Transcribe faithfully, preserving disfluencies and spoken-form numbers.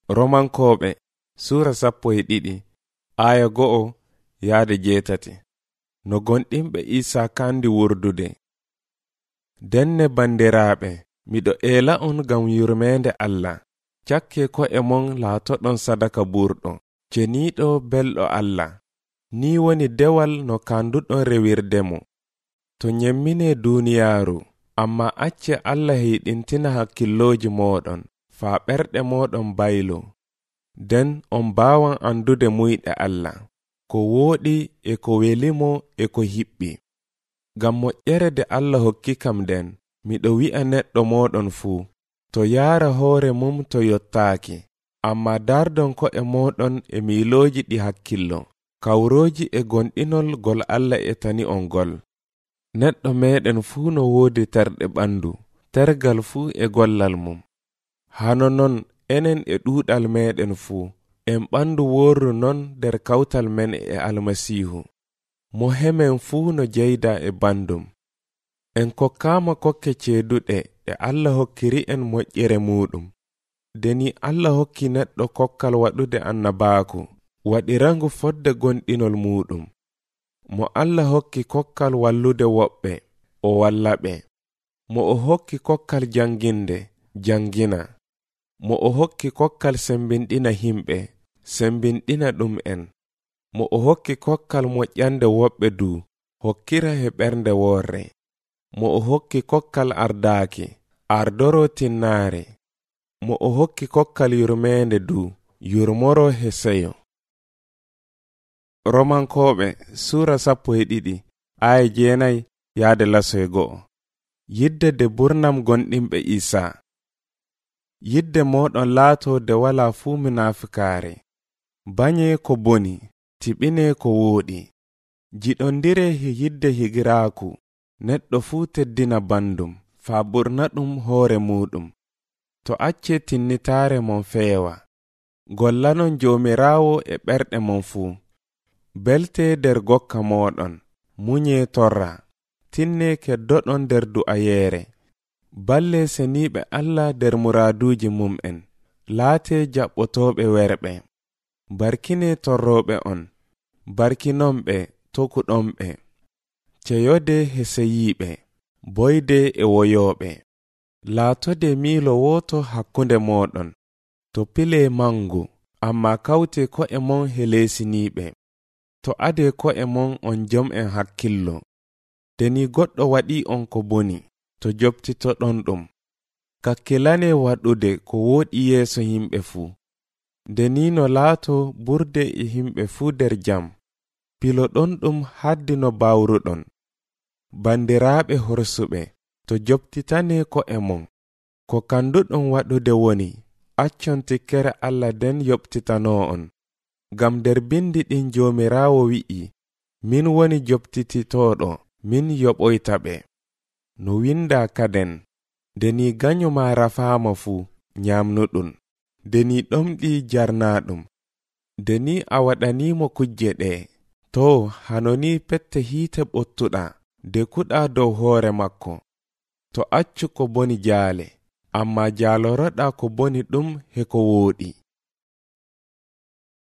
Romankoɓe Sura sappo e ɗiɗi aya go'o yaade jeetati. No gonɗinɓe Isa kandi wurdude. Denne bandiraɓe, miɗo ela on gam yurmende Allah. Cakke ko e mon laatoɗon sadaka burɗo, ceniɗo belɗo Allah. Ni woni dewal no kanduɗon rewirdemo. To nyemmine duniyaaru, amma acce Allah hiɗintina hakkilloji moɗon, faa ɓerɗe moɗon baylo. Den on bawan andude muyɗe Allah, ko wooɗi e ko welimo e ko hiɓɓi. Gam moƴƴere de Allah hokki kam den, miɗo wi'a neɗɗo moɗon fuu, to yaara hoore mum to yottaaki, amma dardon ko e moɗon e miiloji ɗi hakkillo, kawroji e gonɗinol gol Allah e tani on gol. Neɗɗo meɗen fuu no woodi terɗe ɓandu, tergal fuu e gollal mum. Hano non enen e ɗuuɗal meɗen fuu, en ɓandu worru non der kawtal men e almasihu. Mo hemen fuu no jeyda e bandum. En kokkama kokke ceeduɗe e Allah hokkiri en moƴƴere muɗum. Deni Allah hokki neɗɗo kokkal waɗude annabaaku, waɗirangu fodde gonɗinol muɗum. Mo Allah hokki kokkal wallude woɓɓe, o walla ɓe. Mo o hokki kokkal janginde, jangina. Mo o hokki kokkal sembinɗina himɓe, sembinɗina ɗum en. Mo o hokki kokkal moƴƴande woɓɓe du, hokkira he ɓernde worre. Mo o hokki kokkal ardaaki, ardoro tinnaare. Mo o hokki kokkal yurmende du, yurmoro he seyo. Romankoɓe Sura sappo e ɗiɗi aya jeenayi yaade lasoye go'o. Yidde de burnam gonɗinɓe Isa. Yidde moɗon laato de wala fuu munafikaare. Banye ko boni, tiɓine ko wooɗi. Jiɗondire he yidde higiraaku, neɗɗo fuu teddina bandum, faa burna ɗum hoore muɗum. To acce tinnitaare mon feewa, gollanon joomiraawo e ɓerɗe mon fuu. Belte der gokka moɗon, munye torra, tinne keddoɗon der du'ayeere. Balle seniɓe Allah der muraduji mum'en, laate jaɓɓotoɓe werɓe. Barkine torroɓe on, barkinomɓe tokuɗonɓe. Ceyode he seyiɓe, boyde e woyoɓe. Laatode miilo woto hakkunde moɗon, to pile mangu, amma kawte ko e mon he leesiniɓe. To ade ko e mon on jom en hakkillo. Deni goɗɗo waɗi on ko boni, to joptitoɗon ɗum. Kakkilane waɗude ko wooɗi yeeso himɓe fuu. Deni no laato burde e himɓe fuu der jam. Piloɗon ɗum haddi no bawruɗon. Bandiraɓe horsuɓe, to joptitane ko e mon. Ko kanduɗon waɗude woni, accon tikkere Allah den yoɓtitano on. Gam der bindi ɗin joomiraawo wi'i, min woni joptititoɗo, min yoɓoytaɓe. No winda kaden, deni ganyo ma rafaama fuu, nyamnuɗum. Deni ɗomɗi jarnaɗum. Deni a waɗanimo kujje ɗe, to hanoni pette hiite ɓottuɗa, de kuɗa dow hoore makko. To accu ko boni jaale, amma jaaloroɗa ko boni ɗum he ko wooɗi.